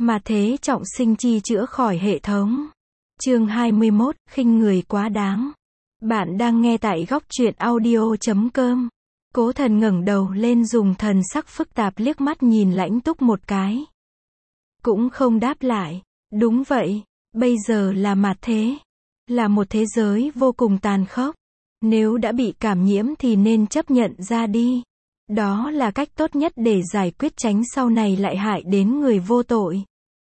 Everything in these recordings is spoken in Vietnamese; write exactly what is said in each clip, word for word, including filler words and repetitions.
Mà thế trọng sinh chi chữa khỏi hệ thống. Chương hai mươi mốt, khinh người quá đáng. Bạn đang nghe tại góc truyện audio chấm com. Cố Thần ngẩng đầu lên dùng thần sắc phức tạp liếc mắt nhìn Lãnh Túc một cái. Cũng không đáp lại. Đúng vậy, bây giờ là mặt thế. Là một thế giới vô cùng tàn khốc. Nếu đã bị cảm nhiễm thì nên chấp nhận ra đi. Đó là cách tốt nhất để giải quyết, tránh sau này lại hại đến người vô tội.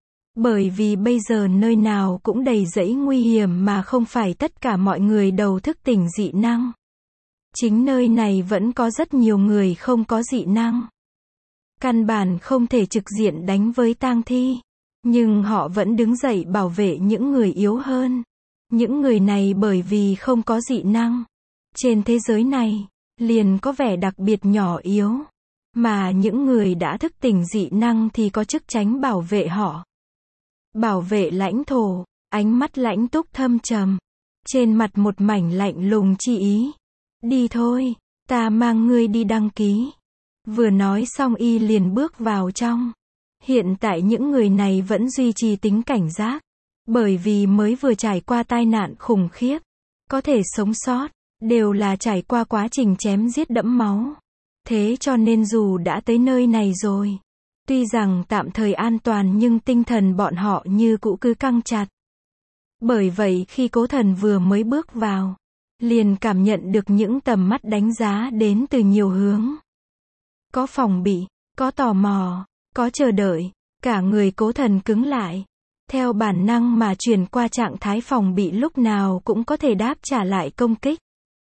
Bởi vì bây giờ nơi nào cũng đầy rẫy nguy hiểm mà không phải tất cả mọi người đều thức tỉnh dị năng. Chính nơi này vẫn có rất nhiều người không có dị năng. Căn bản không thể trực diện đánh với tang thi. Nhưng họ vẫn đứng dậy bảo vệ những người yếu hơn. Những người này bởi vì không có dị năng. Trên thế giới này, liền có vẻ đặc biệt nhỏ yếu. Mà những người đã thức tỉnh dị năng thì có chức trách bảo vệ họ. Bảo vệ lãnh thổ. Ánh mắt Lãnh Túc thâm trầm. Trên mặt một mảnh lạnh lùng chi ý. Đi thôi, ta mang ngươi đi đăng ký. Vừa nói xong y liền bước vào trong. Hiện tại những người này vẫn duy trì tính cảnh giác. Bởi vì mới vừa trải qua tai nạn khủng khiếp. Có thể sống sót, đều là trải qua quá trình chém giết đẫm máu. Thế cho nên dù đã tới nơi này rồi, tuy rằng tạm thời an toàn nhưng tinh thần bọn họ như cũ cứ căng chặt. Bởi vậy khi Cố Thần vừa mới bước vào, liền cảm nhận được những tầm mắt đánh giá đến từ nhiều hướng. Có phòng bị, có tò mò, có chờ đợi, cả người Cố Thần cứng lại. Theo bản năng mà chuyển qua trạng thái phòng bị, lúc nào cũng có thể đáp trả lại công kích.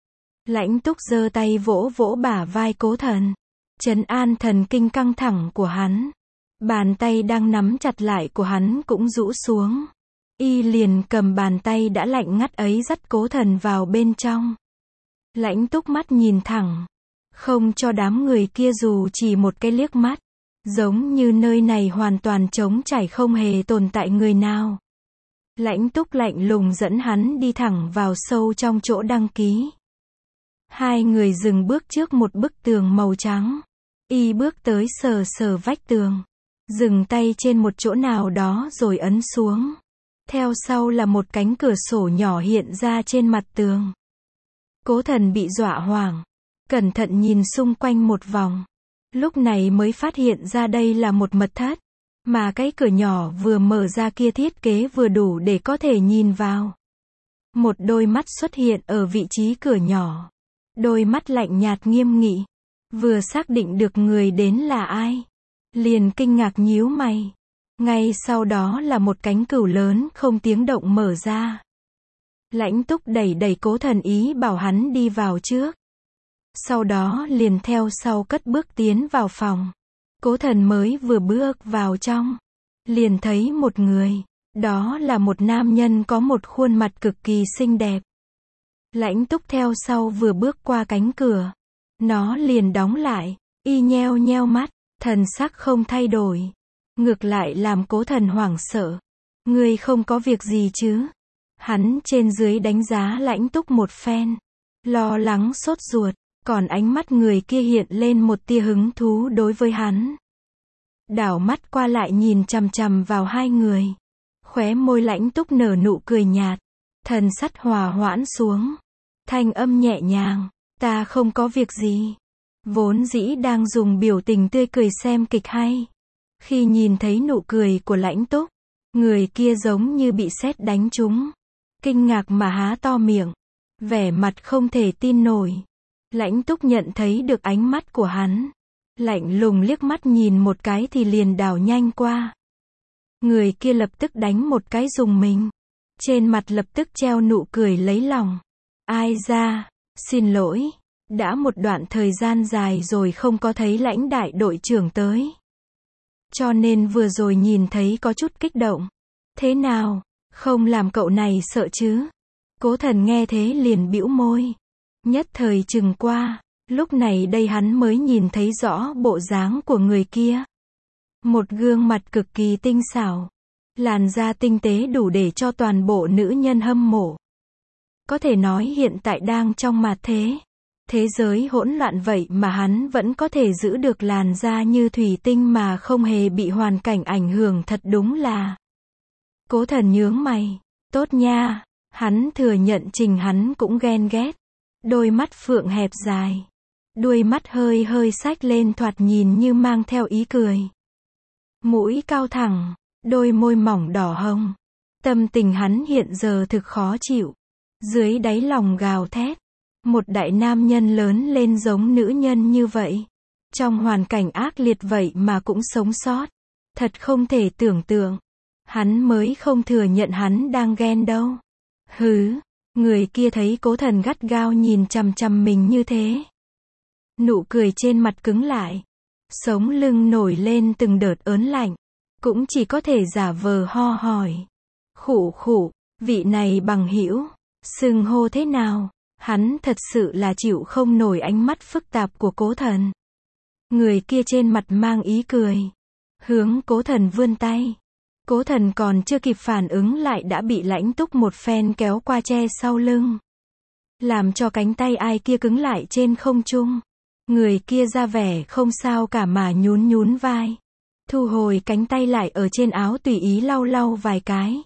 Lãnh Túc giơ tay vỗ vỗ bả vai Cố Thần, trấn an thần kinh căng thẳng của hắn. Bàn tay đang nắm chặt lại của hắn cũng rũ xuống. Y liền cầm bàn tay đã lạnh ngắt ấy dắt Cố Thần vào bên trong. Lãnh Túc mắt nhìn thẳng, không cho đám người kia dù chỉ một cái liếc mắt. Giống như nơi này hoàn toàn trống trải, không hề tồn tại người nào. Lãnh Túc lạnh lùng dẫn hắn đi thẳng vào sâu trong chỗ đăng ký. Hai người dừng bước trước một bức tường màu trắng. Y bước tới sờ sờ vách tường, dừng tay trên một chỗ nào đó rồi ấn xuống. Theo sau là một cánh cửa sổ nhỏ hiện ra trên mặt tường. Cố Thần bị dọa hoảng, cẩn thận nhìn xung quanh một vòng. Lúc này mới phát hiện ra đây là một mật thất. Mà cái cửa nhỏ vừa mở ra kia thiết kế vừa đủ để có thể nhìn vào. Một đôi mắt xuất hiện ở vị trí cửa nhỏ. Đôi mắt lạnh nhạt nghiêm nghị. Vừa xác định được người đến là ai, liền kinh ngạc nhíu mày. Ngay sau đó là một cánh cửu lớn không tiếng động mở ra. Lãnh Túc đẩy đẩy Cố Thần ý bảo hắn đi vào trước. Sau đó liền theo sau cất bước tiến vào phòng. Cố Thần mới vừa bước vào trong, liền thấy một người. Đó là một nam nhân có một khuôn mặt cực kỳ xinh đẹp. Lãnh Túc theo sau vừa bước qua cánh cửa, nó liền đóng lại. Y nheo nheo mắt, thần sắc không thay đổi. Ngược lại làm Cố Thần hoảng sợ. Ngươi không có việc gì chứ? Hắn trên dưới đánh giá Lãnh Túc một phen, lo lắng sốt ruột. Còn ánh mắt người kia hiện lên một tia hứng thú đối với hắn. Đảo mắt qua lại nhìn chằm chằm vào hai người. Khóe môi Lãnh Túc nở nụ cười nhạt. Thần sắc hòa hoãn xuống. Thanh âm nhẹ nhàng. Ta không có việc gì. Vốn dĩ đang dùng biểu tình tươi cười xem kịch hay. Khi nhìn thấy nụ cười của Lãnh Túc, người kia giống như bị sét đánh trúng. Kinh ngạc mà há to miệng. Vẻ mặt không thể tin nổi. Lãnh Túc nhận thấy được ánh mắt của hắn. Lạnh lùng liếc mắt nhìn một cái thì liền đảo nhanh qua. Người kia lập tức đánh một cái dùng mình. Trên mặt lập tức treo nụ cười lấy lòng. Ai ra, xin lỗi. Đã một đoạn thời gian dài rồi không có thấy Lãnh đại đội trưởng tới. Cho nên vừa rồi nhìn thấy có chút kích động. Thế nào, không làm cậu này sợ chứ? Cố Thần nghe thế liền bĩu môi. Nhất thời chừng qua, lúc này đây hắn mới nhìn thấy rõ bộ dáng của người kia. Một gương mặt cực kỳ tinh xảo, làn da tinh tế đủ để cho toàn bộ nữ nhân hâm mộ. Có thể nói hiện tại đang trong mặt thế. Thế giới hỗn loạn vậy mà hắn vẫn có thể giữ được làn da như thủy tinh mà không hề bị hoàn cảnh ảnh hưởng, thật đúng là. Cố Thần nhướng mày. Tốt nha. Hắn thừa nhận Trình hắn cũng ghen ghét. Đôi mắt phượng hẹp dài. Đuôi mắt hơi hơi xách lên, thoạt nhìn như mang theo ý cười. Mũi cao thẳng. Đôi môi mỏng đỏ hồng. Tâm tình hắn hiện giờ thực khó chịu. Dưới đáy lòng gào thét. Một đại nam nhân lớn lên giống nữ nhân như vậy. Trong hoàn cảnh ác liệt vậy mà cũng sống sót. Thật không thể tưởng tượng. Hắn mới không thừa nhận hắn đang ghen đâu. Hứ, người kia thấy Cố Thần gắt gao nhìn chằm chằm mình như thế. Nụ cười trên mặt cứng lại. Sống lưng nổi lên từng đợt ớn lạnh. Cũng chỉ có thể giả vờ ho hỏi. Khụ khụ, vị này bằng hữu, xưng hô thế nào? Hắn thật sự là chịu không nổi ánh mắt phức tạp của Cố Thần. Người kia trên mặt mang ý cười. Hướng Cố Thần vươn tay. Cố Thần còn chưa kịp phản ứng lại đã bị Lãnh Túc một phen kéo qua che sau lưng. Làm cho cánh tay ai kia cứng lại trên không trung. Người kia ra vẻ không sao cả mà nhún nhún vai. Thu hồi cánh tay lại ở trên áo tùy ý lau lau vài cái.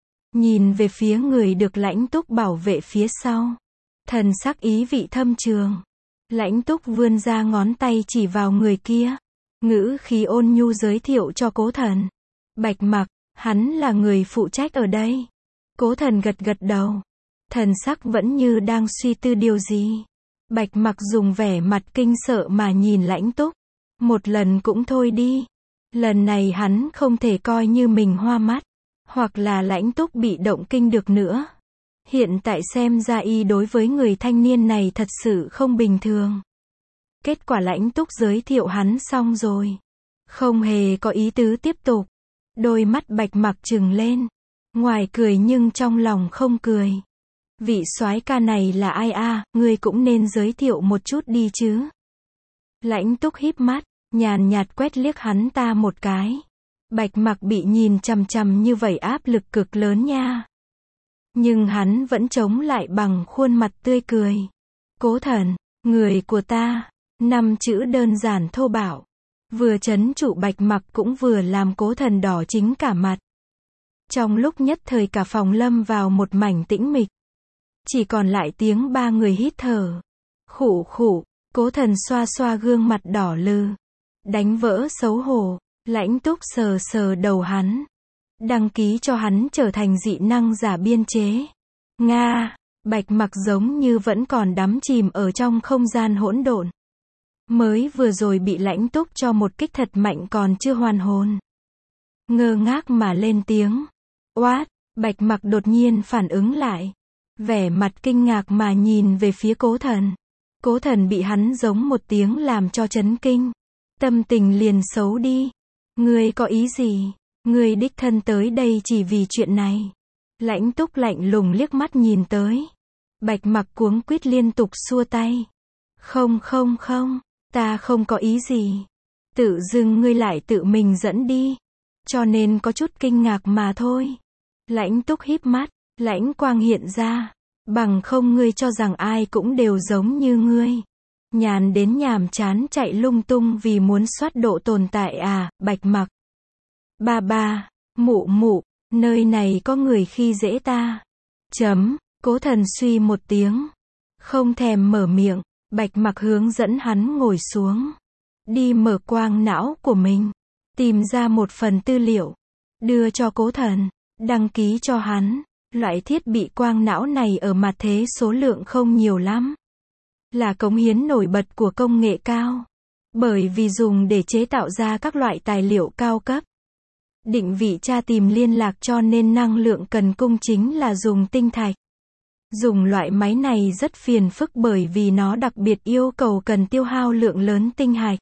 Nhìn về phía người được Lãnh Túc bảo vệ phía sau. Thần sắc ý vị thâm trường. Lãnh Túc vươn ra ngón tay chỉ vào người kia. Ngữ khí ôn nhu giới thiệu cho Cố Thần. Bạch Mặc, hắn là người phụ trách ở đây. Cố Thần gật gật đầu. Thần sắc vẫn như đang suy tư điều gì. Bạch Mặc dùng vẻ mặt kinh sợ mà nhìn Lãnh Túc. Một lần cũng thôi đi. Lần này hắn không thể coi như mình hoa mắt. Hoặc là Lãnh Túc bị động kinh được nữa. Hiện tại xem ra y đối với người thanh niên này thật sự không bình thường. Kết quả Lãnh Túc giới thiệu hắn xong rồi. Không hề có ý tứ tiếp tục. Đôi mắt Bạch Mặc trừng lên. Ngoài cười nhưng trong lòng không cười. Vị soái ca này là ai a? À, ngươi cũng nên giới thiệu một chút đi chứ. Lãnh Túc híp mắt, nhàn nhạt quét liếc hắn ta một cái. Bạch Mặc bị nhìn chằm chằm như vậy áp lực cực lớn nha. Nhưng hắn vẫn chống lại bằng khuôn mặt tươi cười. Cố Thần, người của ta. Năm chữ đơn giản thô bạo. Vừa trấn trụ Bạch Mặc cũng vừa làm Cố Thần đỏ chính cả mặt. Trong lúc nhất thời cả phòng lâm vào một mảnh tĩnh mịch. Chỉ còn lại tiếng ba người hít thở. Khụ khụ, Cố Thần xoa xoa gương mặt đỏ lừ. Đánh vỡ xấu hổ, Lãnh Túc sờ sờ đầu hắn. Đăng ký cho hắn trở thành dị năng giả biên chế. Nga, Bạch Mặc giống như vẫn còn đắm chìm ở trong không gian hỗn độn. Mới vừa rồi bị Lãnh Túc cho một kích thật mạnh còn chưa hoàn hồn. Ngơ ngác mà lên tiếng. Oát, Bạch Mặc đột nhiên phản ứng lại. Vẻ mặt kinh ngạc mà nhìn về phía Cố Thần. Cố Thần bị hắn giống một tiếng làm cho chấn kinh. Tâm tình liền xấu đi. Ngươi có ý gì? Ngươi đích thân tới đây chỉ vì chuyện này. Lãnh Túc lạnh lùng liếc mắt nhìn tới. Bạch Mặc cuống quýt liên tục xua tay. Không không không, ta không có ý gì. Tự dưng ngươi lại tự mình dẫn đi. Cho nên có chút kinh ngạc mà thôi. Lãnh Túc híp mắt, lãnh quang hiện ra. Bằng không ngươi cho rằng ai cũng đều giống như ngươi. Nhàn đến nhàm chán chạy lung tung vì muốn soát độ tồn tại à, Bạch Mặc. Ba ba, mụ mụ, nơi này có người khi dễ ta. Chấm, Cố Thần suy một tiếng. Không thèm mở miệng, Bạch Mặc hướng dẫn hắn ngồi xuống. Đi mở quang não của mình. Tìm ra một phần tư liệu. Đưa cho Cố Thần. Đăng ký cho hắn. Loại thiết bị quang não này ở mặt thế số lượng không nhiều lắm. Là cống hiến nổi bật của công nghệ cao. Bởi vì dùng để chế tạo ra các loại tài liệu cao cấp. Định vị tra tìm liên lạc cho nên năng lượng cần cung chính là dùng tinh thạch. Dùng loại máy này rất phiền phức bởi vì nó đặc biệt yêu cầu cần tiêu hao lượng lớn tinh hạch.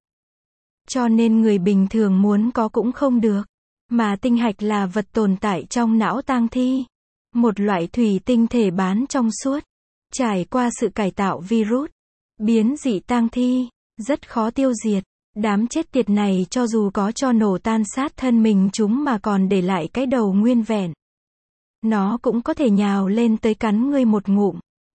Cho nên người bình thường muốn có cũng không được. Mà tinh hạch là vật tồn tại trong não tang thi. Một loại thủy tinh thể bán trong suốt. Trải qua sự cải tạo virus. Biến dị tang thi. Rất khó tiêu diệt. Đám chết tiệt này cho dù có cho nổ tan sát thân mình chúng mà còn để lại cái đầu nguyên vẹn. Nó cũng có thể nhào lên tới cắn ngươi một ngụm.